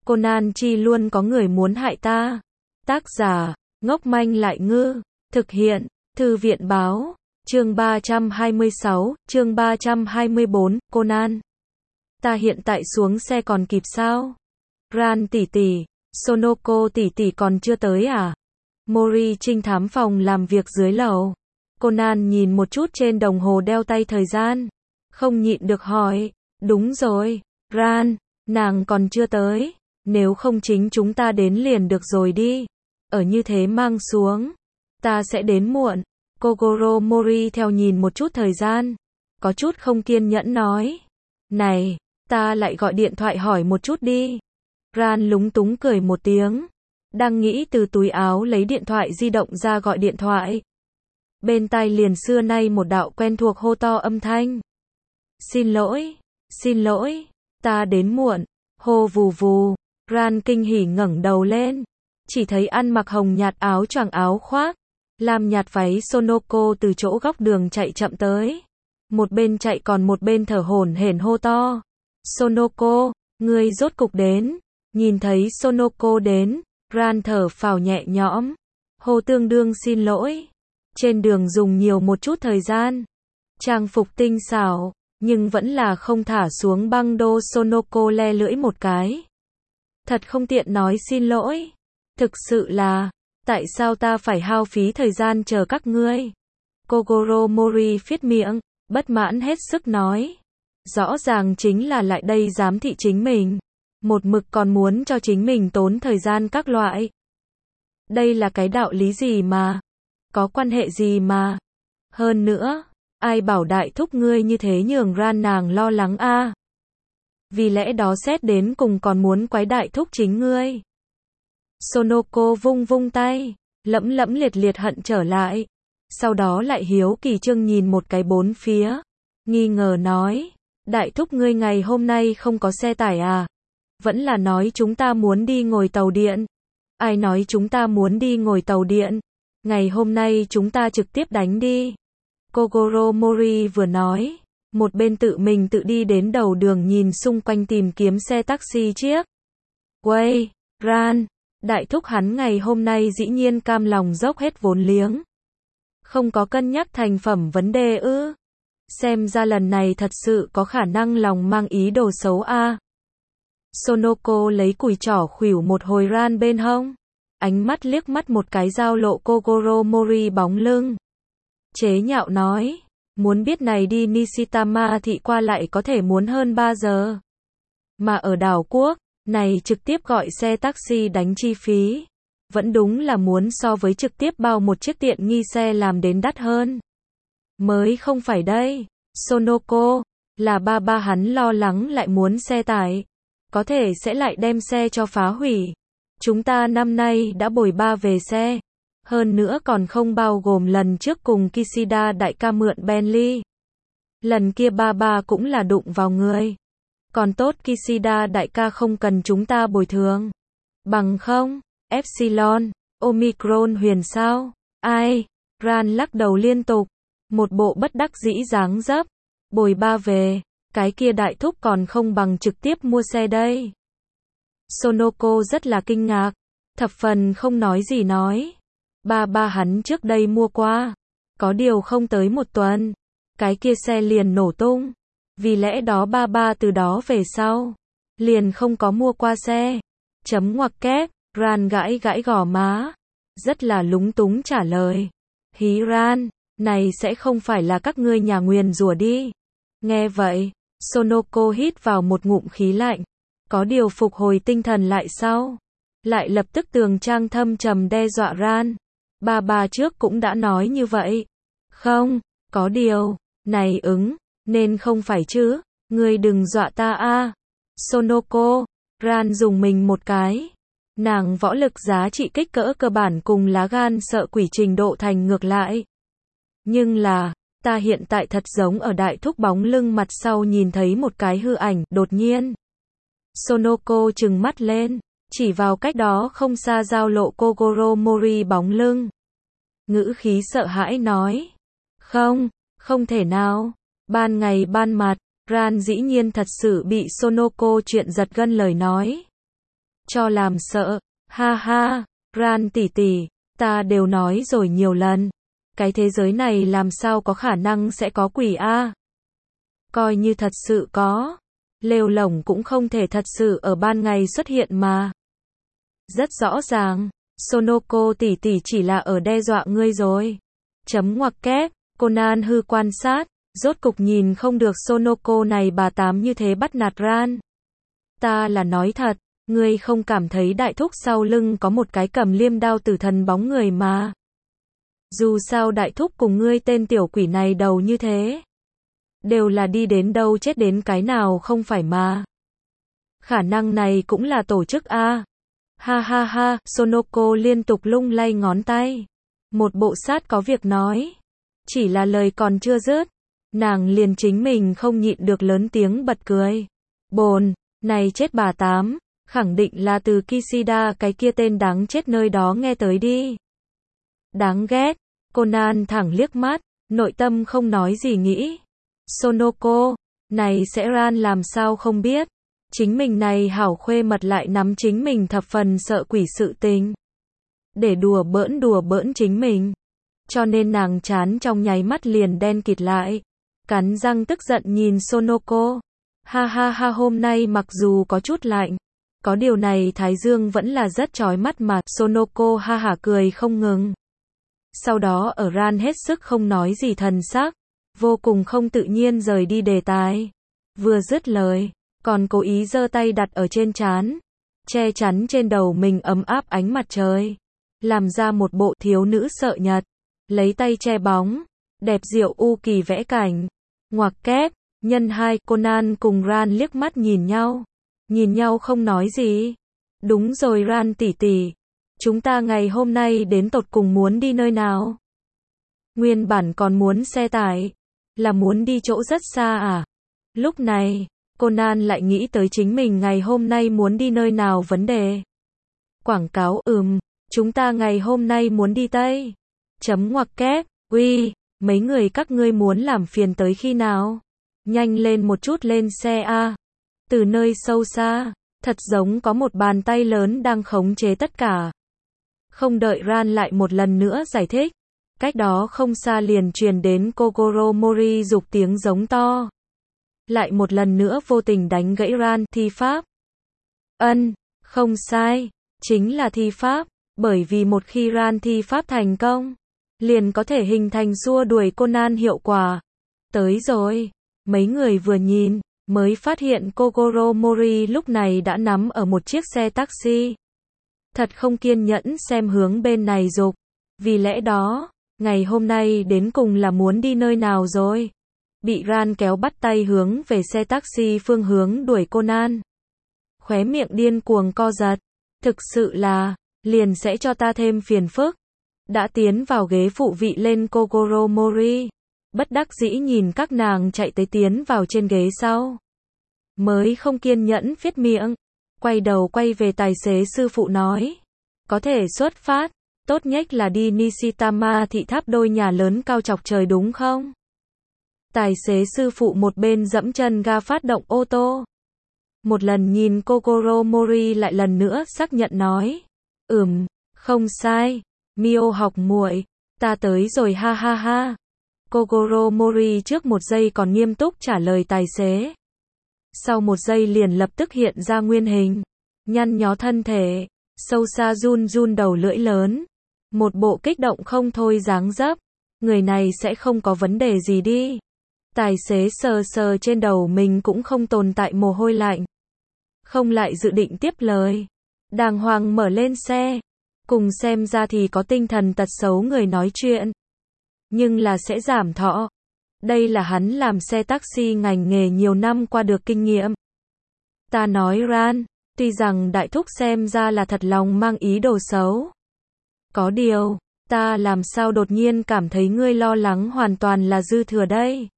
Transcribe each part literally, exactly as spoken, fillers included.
Conan chi luôn có người muốn hại ta. Tác giả, ngốc manh lại ngư. Thực hiện, Thư viện báo. Chương ba trăm hai mươi sáu, chương ba trăm hai mươi bốn, Conan. Ta hiện tại xuống xe còn kịp sao? Ran tỷ tỷ, Sonoko tỷ tỷ còn chưa tới à? Mori trinh thám phòng làm việc dưới lầu. Conan nhìn một chút trên đồng hồ đeo tay thời gian. Không nhịn được hỏi. Đúng rồi, Ran, nàng còn chưa tới. Nếu không chính chúng ta đến liền được rồi đi. Ở như thế mang xuống. Ta sẽ đến muộn. Kogoro Mori theo nhìn một chút thời gian. Có chút không kiên nhẫn nói. Này, ta lại gọi điện thoại hỏi một chút đi. Ran lúng túng cười một tiếng. Đang nghĩ từ túi áo lấy điện thoại di động ra gọi điện thoại. Bên tai liền xưa nay một đạo quen thuộc hô to âm thanh. Xin lỗi, xin lỗi, ta đến muộn. Hô vù vù. Ran kinh hỉ ngẩng đầu lên. Chỉ thấy ăn mặc hồng nhạt áo choàng áo khoác. Lam nhạt váy Sonoko từ chỗ góc đường chạy chậm tới. Một bên chạy còn một bên thở hổn hển hô to. Sonoko, ngươi rốt cục đến. Nhìn thấy Sonoko đến, Ran thở phào nhẹ nhõm. Hô tương đương xin lỗi. Trên đường dùng nhiều một chút thời gian. Trang phục tinh xảo, nhưng vẫn là không thả xuống băng đô. Sonoko le lưỡi một cái. Thật không tiện nói xin lỗi. Thực sự là, tại sao ta phải hao phí thời gian chờ các ngươi? Kogoro Mori phiết miệng, bất mãn hết sức nói. Rõ ràng chính là lại đây giám thị chính mình. Một mực còn muốn cho chính mình tốn thời gian các loại. Đây là cái đạo lý gì mà? Có quan hệ gì mà? Hơn nữa, ai bảo đại thúc ngươi như thế nhường Ran nàng lo lắng a? À? Vì lẽ đó xét đến cùng còn muốn quái đại thúc chính ngươi. Sonoko vung vung tay, lẫm lẫm liệt liệt hận trở lại. Sau đó lại hiếu kỳ trưng nhìn một cái bốn phía. Nghi ngờ nói, đại thúc ngươi ngày hôm nay không có xe tải à? Vẫn là nói chúng ta muốn đi ngồi tàu điện. Ai nói chúng ta muốn đi ngồi tàu điện? Ngày hôm nay chúng ta trực tiếp đánh đi. Kogoro Mori vừa nói, một bên tự mình tự đi đến đầu đường nhìn xung quanh tìm kiếm xe taxi chiếc. Quay, Ran, đại thúc hắn ngày hôm nay dĩ nhiên cam lòng dốc hết vốn liếng. Không có cân nhắc thành phẩm vấn đề ư? Xem ra lần này thật sự có khả năng lòng mang ý đồ xấu a. À? Sonoko lấy cùi trỏ khuỷu một hồi Ran bên hông. Ánh mắt liếc mắt một cái giao lộ Kogoro Mori bóng lưng. Chế nhạo nói, muốn biết này đi Nishitama thị qua lại có thể muốn hơn ba giờ. Mà ở đảo quốc, này trực tiếp gọi xe taxi đánh chi phí. Vẫn đúng là muốn so với trực tiếp bao một chiếc tiện nghi xe làm đến đắt hơn. Mới không phải đây, Sonoko, là ba ba hắn lo lắng lại muốn xe tải. Có thể sẽ lại đem xe cho phá hủy. Chúng ta năm nay đã bồi ba về xe. Hơn nữa còn không bao gồm lần trước cùng Kishida đại ca mượn Bentley. Lần kia ba ba cũng là đụng vào người. Còn tốt Kishida đại ca không cần chúng ta bồi thường. Bằng không, Epsilon, Omicron huyền sao? Ai? Ran lắc đầu liên tục. Một bộ bất đắc dĩ dáng dấp. Bồi ba về. Cái kia đại thúc còn không bằng trực tiếp mua xe đây. Sonoko rất là kinh ngạc. Thập phần không nói gì nói. Ba ba hắn trước đây mua qua. Có điều không tới một tuần. Cái kia xe liền nổ tung. Vì lẽ đó ba ba từ đó về sau. Liền không có mua qua xe. Chấm ngoặc kép. Ran gãi gãi gò má. Rất là lúng túng trả lời. Hí Ran, này sẽ không phải là các ngươi nhà nguyền rủa đi. Nghe vậy, Sonoko hít vào một ngụm khí lạnh. Có điều phục hồi tinh thần lại sau. Lại lập tức tường trang thâm trầm đe dọa Ran. Ba ba trước cũng đã nói như vậy. Không, có điều, này ứng, nên không phải chứ. Ngươi đừng dọa ta a. Sonoko, Ran dùng mình một cái. Nàng võ lực giá trị kích cỡ cơ bản cùng lá gan sợ quỷ trình độ thành ngược lại. Nhưng là, ta hiện tại thật giống ở đại thúc bóng lưng mặt sau nhìn thấy một cái hư ảnh, đột nhiên. Sonoko trừng mắt lên, chỉ vào cách đó không xa giao lộ Kogoro Mori bóng lưng. Ngữ khí sợ hãi nói. Không, không thể nào. Ban ngày ban mặt, Ran dĩ nhiên thật sự bị Sonoko chuyện giật gân lời nói. cho làm sợ. Ha ha, Ran tỷ tỷ, ta đều nói rồi nhiều lần. Cái thế giới này làm sao có khả năng sẽ có quỷ a? Coi như thật sự có. Lêu lổng cũng không thể thật sự ở ban ngày xuất hiện mà. Rất rõ ràng, Sonoko tỷ tỷ chỉ là ở đe dọa ngươi rồi. Chấm ngoặc kép, Conan hư quan sát, rốt cục nhìn không được Sonoko này bà tám như thế bắt nạt Ran. Ta là nói thật, ngươi không cảm thấy đại thúc sau lưng có một cái cầm liêm đao tử thần bóng người mà. Dù sao đại thúc cùng ngươi tên tiểu quỷ này đầu như thế. Đều là đi đến đâu chết đến cái nào không phải mà. Khả năng này cũng là tổ chức a. Ha ha ha, Sonoko liên tục lung lay ngón tay. Một bộ sát có việc nói. Chỉ là lời còn chưa dứt. Nàng liền chính mình không nhịn được lớn tiếng bật cười. Bồn, này chết bà tám, khẳng định là từ Kishida cái kia tên đáng chết nơi đó nghe tới đi. Đáng ghét, Conan thẳng liếc mắt, nội tâm không nói gì nghĩ. Sonoko, này sẽ Ran làm sao không biết. Chính mình này hảo khuê mật lại nắm chính mình thập phần sợ quỷ sự tình. Để đùa bỡn đùa bỡn chính mình. Cho nên nàng chán trong nháy mắt liền đen kịt lại. Cắn răng tức giận nhìn Sonoko. Ha ha ha, hôm nay mặc dù có chút lạnh. Có điều này thái dương vẫn là rất chói mắt mà. Sonoko ha hả cười không ngừng. Sau đó ở Ran hết sức không nói gì thần sắc. Vô cùng không tự nhiên rời đi đề tài. Vừa dứt lời, còn cố ý giơ tay đặt ở trên trán, che chắn trên đầu mình ấm áp ánh mặt trời, làm ra một bộ thiếu nữ sợ nhật, lấy tay che bóng, đẹp diệu u kỳ vẽ cảnh. Ngoặc kép, nhân hai, Conan cùng Ran liếc mắt nhìn nhau, nhìn nhau không nói gì. Đúng rồi Ran tỷ tỷ, chúng ta ngày hôm nay đến tột cùng muốn đi nơi nào? Nguyên bản còn muốn xe tải, là muốn đi chỗ rất xa à? Lúc này, Conan lại nghĩ tới chính mình ngày hôm nay muốn đi nơi nào vấn đề. Quảng cáo, ừm, chúng ta ngày hôm nay muốn đi Tây. Chấm ngoặc kép, uy, mấy người các ngươi muốn làm phiền tới khi nào? Nhanh lên một chút lên xe a. Từ nơi sâu xa, thật giống có một bàn tay lớn đang khống chế tất cả. Không đợi Ran lại một lần nữa giải thích. Cách đó không xa liền truyền đến Kogoro Mori dục tiếng giống to. Lại một lần nữa vô tình đánh gãy Ran, thi pháp. Ân, không sai, chính là thi pháp, bởi vì một khi Ran thi pháp thành công, liền có thể hình thành xua đuổi Conan hiệu quả. Tới rồi, mấy người vừa nhìn, mới phát hiện Kogoro Mori lúc này đã nắm ở một chiếc xe taxi. Thật không kiên nhẫn xem hướng bên này dục, vì lẽ đó, ngày hôm nay đến cùng là muốn đi nơi nào rồi? Bị Ran kéo bắt tay hướng về xe taxi phương hướng đuổi Conan. Khóe miệng điên cuồng co giật. Thực sự là, liền sẽ cho ta thêm phiền phức. Đã tiến vào ghế phụ vị lên Kogoro Mori. Bất đắc dĩ nhìn các nàng chạy tới tiến vào trên ghế sau. Mới không kiên nhẫn viết miệng. Quay đầu quay về tài xế sư phụ nói. Có thể xuất phát. Tốt nhất là đi Nishitama thị tháp đôi nhà lớn cao chọc trời đúng không? Tài xế sư phụ một bên dẫm chân ga phát động ô tô. Một lần nhìn Kogoro Mori lại lần nữa xác nhận nói. Ừm, không sai. Mio học muội, ta tới rồi ha ha ha. Kogoro Mori trước một giây còn nghiêm túc trả lời tài xế. Sau một giây liền lập tức hiện ra nguyên hình. Nhăn nhó thân thể, sâu xa run run đầu lưỡi lớn. Một bộ kích động không thôi dáng dấp. Người này sẽ không có vấn đề gì đi. Tài xế sờ sờ trên đầu mình cũng không tồn tại mồ hôi lạnh. Không lại dự định tiếp lời. Đàng hoàng mở lên xe. Cùng xem ra thì có tinh thần tật xấu người nói chuyện. Nhưng là sẽ giảm thọ. Đây là hắn làm xe taxi ngành nghề nhiều năm qua được kinh nghiệm. Ta nói Ran, tuy rằng đại thúc xem ra là thật lòng mang ý đồ xấu. Có điều, ta làm sao đột nhiên cảm thấy ngươi lo lắng hoàn toàn là dư thừa đây.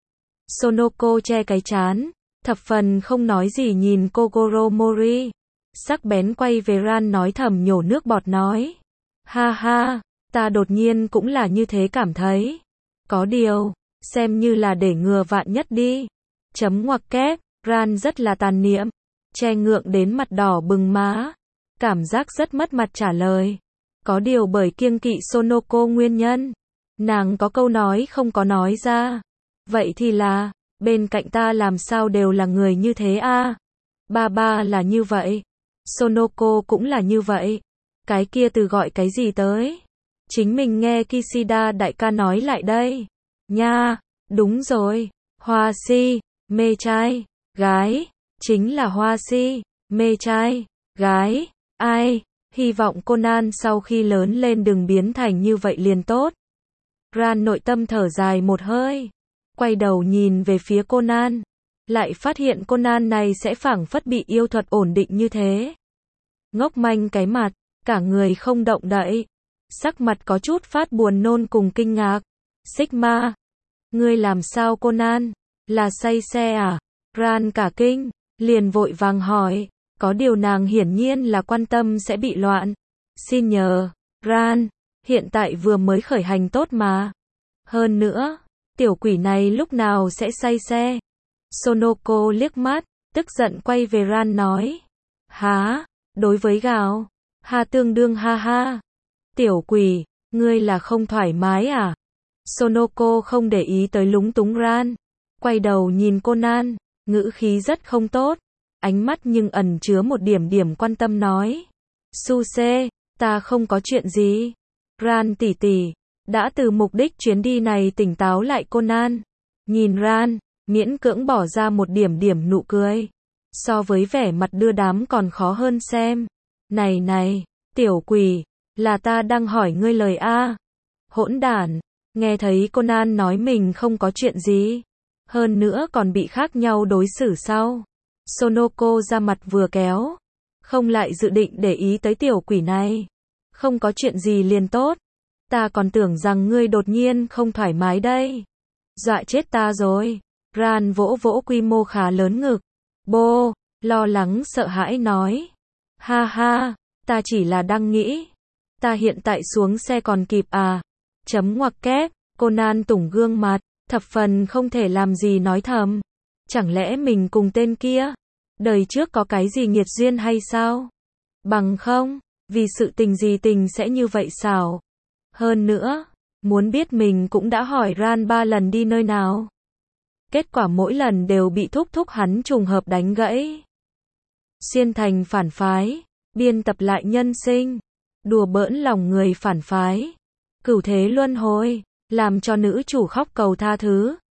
Sonoko che cái trán, thập phần không nói gì nhìn Kogoro Mori. Sắc bén quay về Ran nói thầm nhổ nước bọt nói. Ha ha, ta đột nhiên cũng là như thế cảm thấy. Có điều, xem như là để ngừa vạn nhất đi. Chấm ngoặc kép, Ran rất là tàn niệm. Che ngượng đến mặt đỏ bừng má. cảm giác rất mất mặt trả lời. Có điều bởi kiêng kỵ Sonoko nguyên nhân, nàng có câu nói không có nói ra. Vậy thì là, bên cạnh ta làm sao đều là người như thế a? Ba ba là như vậy, Sonoko cũng là như vậy. Cái kia từ gọi cái gì tới? Chính mình nghe Kishida đại ca nói lại đây. Nha, đúng rồi, hoa si, mê trai, gái, chính là hoa si, mê trai, gái, ai, hy vọng Conan sau khi lớn lên đừng biến thành như vậy liền tốt. Ran nội tâm thở dài một hơi, quay đầu nhìn về phía Conan, lại phát hiện Conan này sẽ phảng phất bị yêu thuật ổn định như thế. Ngốc manh cái mặt, cả người không động đậy, sắc mặt có chút phát buồn nôn cùng kinh ngạc. Sigma, ngươi làm sao Conan? Là say xe à? Ran cả kinh, liền vội vàng hỏi, có điều nàng hiển nhiên là quan tâm sẽ bị loạn. Xin nhờ, Ran, hiện tại vừa mới khởi hành tốt mà. Hơn nữa, tiểu quỷ này lúc nào sẽ say xe? Sonoko liếc mắt, tức giận quay về Ran nói. Há, đối với gào, ha tương đương ha ha. Tiểu quỷ, ngươi là không thoải mái à? Sonoko không để ý tới lúng túng Ran, quay đầu nhìn Conan, ngữ khí rất không tốt, ánh mắt nhưng ẩn chứa một điểm điểm quan tâm nói. Suse, ta không có chuyện gì. Ran tỷ tỷ, đã từ mục đích chuyến đi này tỉnh táo lại Conan. Nhìn Ran, miễn cưỡng bỏ ra một điểm điểm nụ cười. So với vẻ mặt đưa đám còn khó hơn xem. Này này, tiểu quỷ, là ta đang hỏi ngươi lời a. Hỗn đản, nghe thấy Conan nói mình không có chuyện gì, hơn nữa còn bị khác nhau đối xử sau. Sonoko ra mặt vừa kéo, không lại dự định để ý tới tiểu quỷ này. Không có chuyện gì liền tốt, ta còn tưởng rằng ngươi đột nhiên không thoải mái đây. Dọa chết ta rồi. Ran vỗ vỗ quy mô khá lớn ngực. Bô, lo lắng sợ hãi nói. Ha ha, ta chỉ là đang nghĩ. Ta hiện tại xuống xe còn kịp à? Chấm ngoặc kép, Conan tủng gương mặt, thập phần không thể làm gì nói thầm. Chẳng lẽ mình cùng tên kia, đời trước có cái gì nghiệt duyên hay sao? Bằng không, vì sự tình gì tình sẽ như vậy sao? Hơn nữa, muốn biết mình cũng đã hỏi Ran ba lần đi nơi nào. Kết quả mỗi lần đều bị thúc thúc hắn trùng hợp đánh gãy. Xuyên thành phản phái, biên tập lại nhân sinh, đùa bỡn lòng người phản phái, cửu thế luân hồi, làm cho nữ chủ khóc cầu tha thứ.